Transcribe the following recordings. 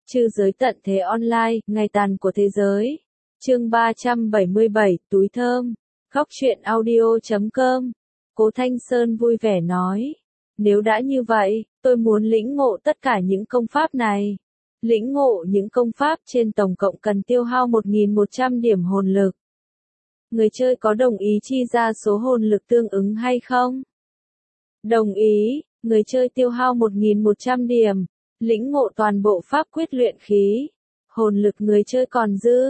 Trư giới tận thế online, ngày tàn của thế giới. Chương 377, túi thơm. Góc truyện audio.com. Cố Thanh Sơn vui vẻ nói. Nếu đã như vậy, tôi muốn lĩnh ngộ tất cả những công pháp này. Lĩnh ngộ những công pháp trên tổng cộng cần tiêu hao 1.100 điểm hồn lực. Người chơi có đồng ý chi ra số hồn lực tương ứng hay không? Đồng ý, người chơi tiêu hao 1.100 điểm. Lĩnh ngộ toàn bộ pháp quyết luyện khí. Hồn lực người chơi còn dư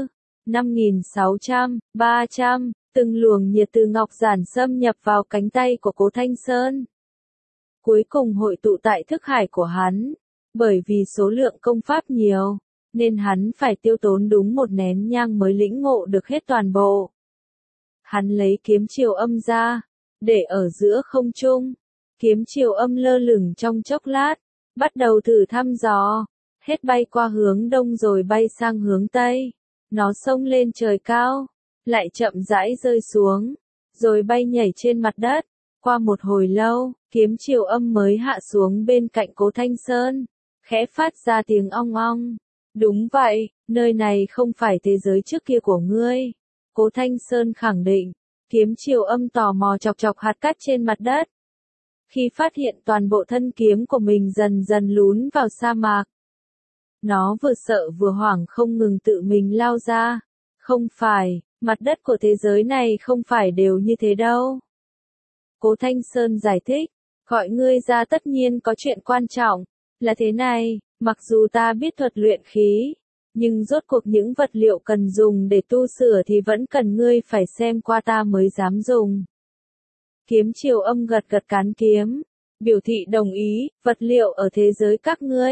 5.600, 300, từng luồng nhiệt từ ngọc giản xâm nhập vào cánh tay của Cố Thanh Sơn. Cuối cùng hội tụ tại thức hải của hắn. Bởi vì số lượng công pháp nhiều, nên hắn phải tiêu tốn đúng một nén nhang mới lĩnh ngộ được hết toàn bộ. Hắn lấy kiếm chiều âm ra, để ở giữa không trung. Kiếm chiều âm lơ lửng trong chốc lát, bắt đầu thử thăm dò, hết bay qua hướng đông rồi bay sang hướng tây. Nó xông lên trời cao, lại chậm rãi rơi xuống, rồi bay nhảy trên mặt đất. Qua một hồi lâu, kiếm chiều âm mới hạ xuống bên cạnh Cố Thanh Sơn, khẽ phát ra tiếng ong ong. Đúng vậy, nơi này không phải thế giới trước kia của ngươi. Cố Thanh Sơn khẳng định. Kiếm chiều âm tò mò chọc chọc hạt cát trên mặt đất. Khi phát hiện toàn bộ thân kiếm của mình dần dần lún vào sa mạc, nó vừa sợ vừa hoảng không ngừng tự mình lao ra. Không phải, mặt đất của thế giới này không phải đều như thế đâu. Cố Thanh Sơn giải thích, gọi ngươi ra tất nhiên có chuyện quan trọng, là thế này, mặc dù ta biết thuật luyện khí, nhưng rốt cuộc những vật liệu cần dùng để tu sửa thì vẫn cần ngươi phải xem qua ta mới dám dùng. Kiếm chiều âm gật gật cán kiếm, biểu thị đồng ý, vật liệu ở thế giới các ngươi.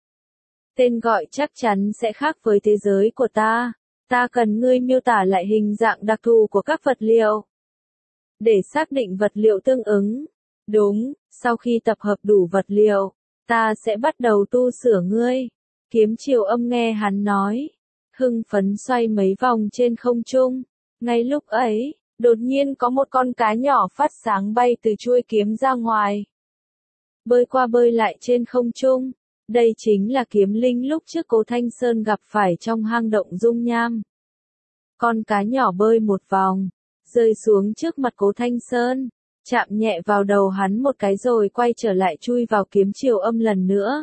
Tên gọi chắc chắn sẽ khác với thế giới của ta cần ngươi miêu tả lại hình dạng đặc thù của các vật liệu. Để xác định vật liệu tương ứng. Đúng, sau khi tập hợp đủ vật liệu, ta sẽ bắt đầu tu sửa ngươi. Kiếm chiều âm nghe hắn nói, hưng phấn xoay mấy vòng trên không trung. Ngay lúc ấy, đột nhiên có một con cá nhỏ phát sáng bay từ chuôi kiếm ra ngoài. Bơi qua bơi lại trên không trung. Đây chính là kiếm linh lúc trước Cố Thanh Sơn gặp phải trong hang động dung nham. Con cá nhỏ bơi một vòng, rơi xuống trước mặt Cố Thanh Sơn, chạm nhẹ vào đầu hắn một cái rồi quay trở lại chui vào kiếm chiều âm lần nữa.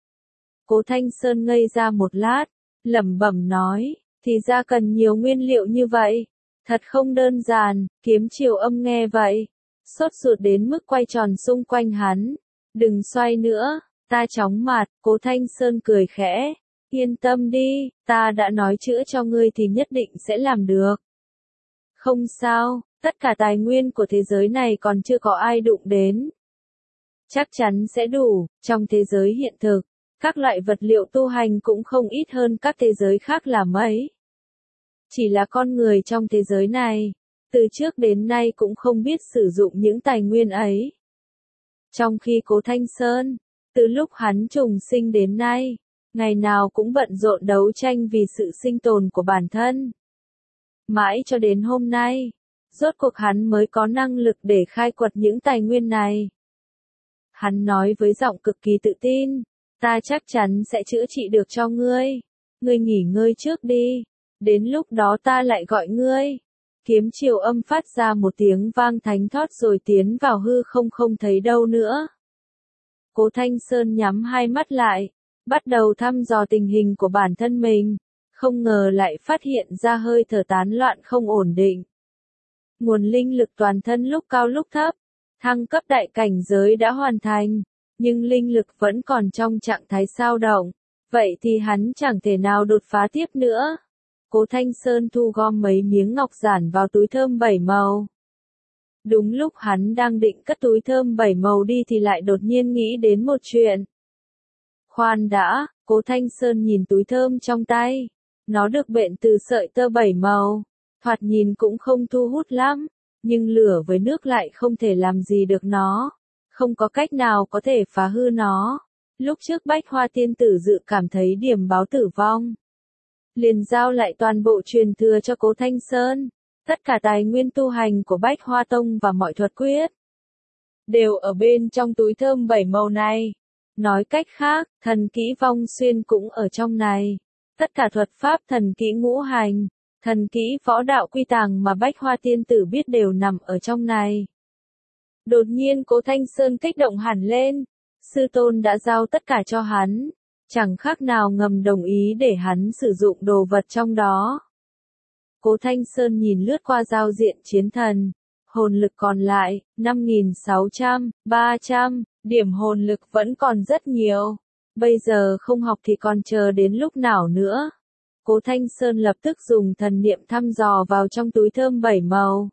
Cố Thanh Sơn ngây ra một lát, lẩm bẩm nói, thì ra cần nhiều nguyên liệu như vậy. Thật không đơn giản. Kiếm chiều âm nghe vậy, sốt ruột đến mức quay tròn xung quanh hắn. Đừng xoay nữa, ta chóng mặt. Cố Thanh Sơn cười khẽ, yên tâm đi, ta đã nói chữa cho ngươi thì nhất định sẽ làm được. Không sao, tất cả tài nguyên của thế giới này còn chưa có ai đụng đến. Chắc chắn sẽ đủ. Trong thế giới hiện thực, các loại vật liệu tu hành cũng không ít hơn các thế giới khác là mấy. Chỉ là con người trong thế giới này, từ trước đến nay cũng không biết sử dụng những tài nguyên ấy. Trong khi Cố Thanh Sơn, từ lúc hắn trùng sinh đến nay, ngày nào cũng bận rộn đấu tranh vì sự sinh tồn của bản thân. Mãi cho đến hôm nay, rốt cuộc hắn mới có năng lực để khai quật những tài nguyên này. Hắn nói với giọng cực kỳ tự tin, ta chắc chắn sẽ chữa trị được cho ngươi. Ngươi nghỉ ngơi trước đi, đến lúc đó ta lại gọi ngươi. Kiếm chiều âm phát ra một tiếng vang thánh thót rồi tiến vào hư không thấy đâu nữa. Cố Thanh Sơn nhắm hai mắt lại, bắt đầu thăm dò tình hình của bản thân mình, không ngờ lại phát hiện ra hơi thở tán loạn không ổn định. Nguồn linh lực toàn thân lúc cao lúc thấp, thăng cấp đại cảnh giới đã hoàn thành, nhưng linh lực vẫn còn trong trạng thái dao động, vậy thì hắn chẳng thể nào đột phá tiếp nữa. Cố Thanh Sơn thu gom mấy miếng ngọc giản vào túi thơm 7 màu. Đúng lúc hắn đang định cất túi thơm 7 màu đi thì lại đột nhiên nghĩ đến một chuyện. Khoan đã, Cố Thanh Sơn nhìn túi thơm trong tay. Nó được bện từ sợi tơ 7 màu, thoạt nhìn cũng không thu hút lắm, nhưng lửa với nước lại không thể làm gì được nó. Không có cách nào có thể phá hư nó. Lúc trước Bách Hoa Tiên Tử dự cảm thấy điểm báo tử vong, liền giao lại toàn bộ truyền thừa cho Cố Thanh Sơn. Tất cả tài nguyên tu hành của Bách Hoa Tông và mọi thuật quyết đều ở bên trong túi thơm 7 màu này. Nói cách khác, thần kỹ vong xuyên cũng ở trong này. Tất cả thuật pháp thần kỹ ngũ hành, thần kỹ võ đạo quy tàng mà Bách Hoa tiên tử biết đều nằm ở trong này. Đột nhiên Cố Thanh Sơn kích động hẳn lên, sư tôn đã giao tất cả cho hắn, chẳng khác nào ngầm đồng ý để hắn sử dụng đồ vật trong đó. Cố Thanh Sơn nhìn lướt qua giao diện chiến thần, hồn lực còn lại, 5.600, 300, điểm hồn lực vẫn còn rất nhiều. Bây giờ không học thì còn chờ đến lúc nào nữa. Cố Thanh Sơn lập tức dùng thần niệm thăm dò vào trong túi thơm 7 màu.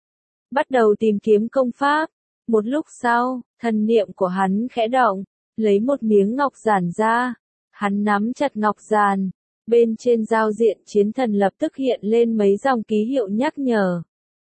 Bắt đầu tìm kiếm công pháp. Một lúc sau, thần niệm của hắn khẽ động, lấy một miếng ngọc giản ra. Hắn nắm chặt ngọc giản. Bên trên giao diện chiến thần lập tức hiện lên mấy dòng ký hiệu nhắc nhở.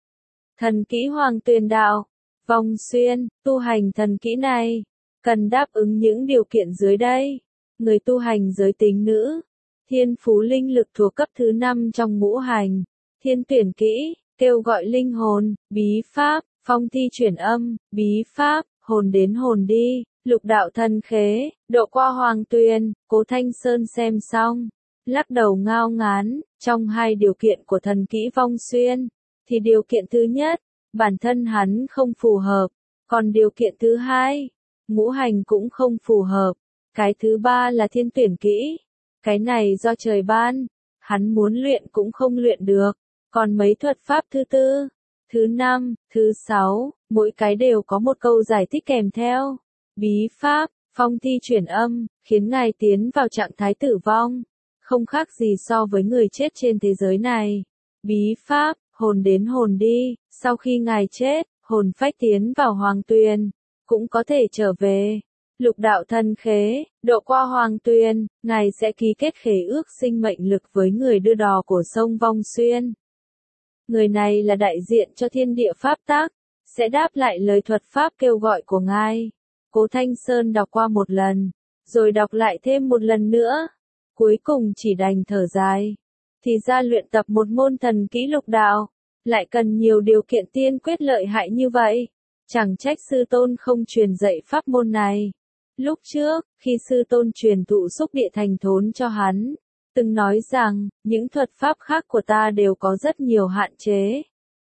Thần kỹ Hoàng Tuyền Đạo, vong xuyên, tu hành thần kỹ này, cần đáp ứng những điều kiện dưới đây. Người tu hành giới tính nữ, thiên phú linh lực thuộc cấp thứ 5 trong ngũ hành, thiên tuyển kỹ, kêu gọi linh hồn, bí pháp, phong thi chuyển âm, bí pháp, hồn đến hồn đi, lục đạo thần khế, độ qua Hoàng Tuyền. Cố Thanh Sơn xem xong, lắc đầu ngao ngán, trong hai điều kiện của thần kỹ vong xuyên, thì điều kiện thứ nhất, bản thân hắn không phù hợp, còn điều kiện thứ hai, ngũ hành cũng không phù hợp, cái thứ ba là thiên tuyển kỹ, cái này do trời ban, hắn muốn luyện cũng không luyện được, còn mấy thuật pháp thứ tư, thứ năm, thứ sáu, mỗi cái đều có một câu giải thích kèm theo, bí pháp, phong thi chuyển âm, khiến ngài tiến vào trạng thái tử vong, không khác gì so với người chết trên thế giới này, bí pháp, hồn đến hồn đi, sau khi ngài chết, hồn phách tiến vào Hoàng Tuyền, cũng có thể trở về. Lục đạo thần khế, độ qua Hoàng Tuyền, ngài sẽ ký kết khế ước sinh mệnh lực với người đưa đò của sông Vong Xuyên. Người này là đại diện cho thiên địa pháp tắc, sẽ đáp lại lời thuật pháp kêu gọi của ngài. Cố Thanh Sơn đọc qua một lần, rồi đọc lại thêm một lần nữa. Cuối cùng chỉ đành thở dài. Thì ra luyện tập một môn thần kỹ lục đạo, lại cần nhiều điều kiện tiên quyết lợi hại như vậy. Chẳng trách sư tôn không truyền dạy pháp môn này. Lúc trước, khi sư tôn truyền thụ xúc địa thành thốn cho hắn, từng nói rằng, những thuật pháp khác của ta đều có rất nhiều hạn chế.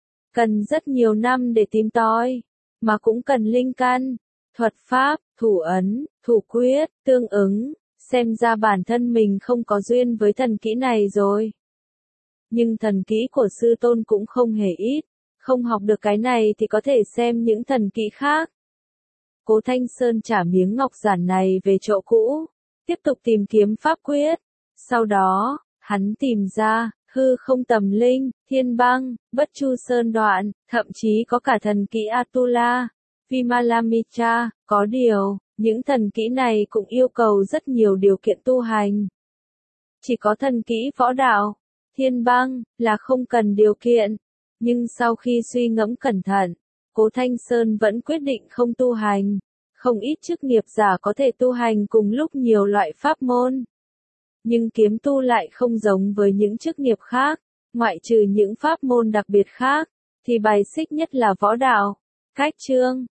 Cần rất nhiều năm để tìm tòi, mà cũng cần linh căn, thuật pháp, thủ ấn, thủ quyết, tương ứng. Xem ra bản thân mình không có duyên với thần kỹ này rồi. Nhưng thần kỹ của sư tôn cũng không hề ít, không học được cái này thì có thể xem những thần kỹ khác. Cố Thanh Sơn trả miếng ngọc giản này về chỗ cũ, tiếp tục tìm kiếm pháp quyết. Sau đó, hắn tìm ra, hư không tầm linh, thiên băng, bất chu sơn đoạn, thậm chí có cả thần kỹ Atula, Vimalamitra, có điều, những thần kỹ này cũng yêu cầu rất nhiều điều kiện tu hành. Chỉ có thần kỹ võ đạo, thiên băng, là không cần điều kiện. Nhưng sau khi suy ngẫm cẩn thận, Cố Thanh Sơn vẫn quyết định không tu hành. Không ít chức nghiệp giả có thể tu hành cùng lúc nhiều loại pháp môn. Nhưng kiếm tu lại không giống với những chức nghiệp khác, ngoại trừ những pháp môn đặc biệt khác, thì bài xích nhất là võ đạo. Cách chương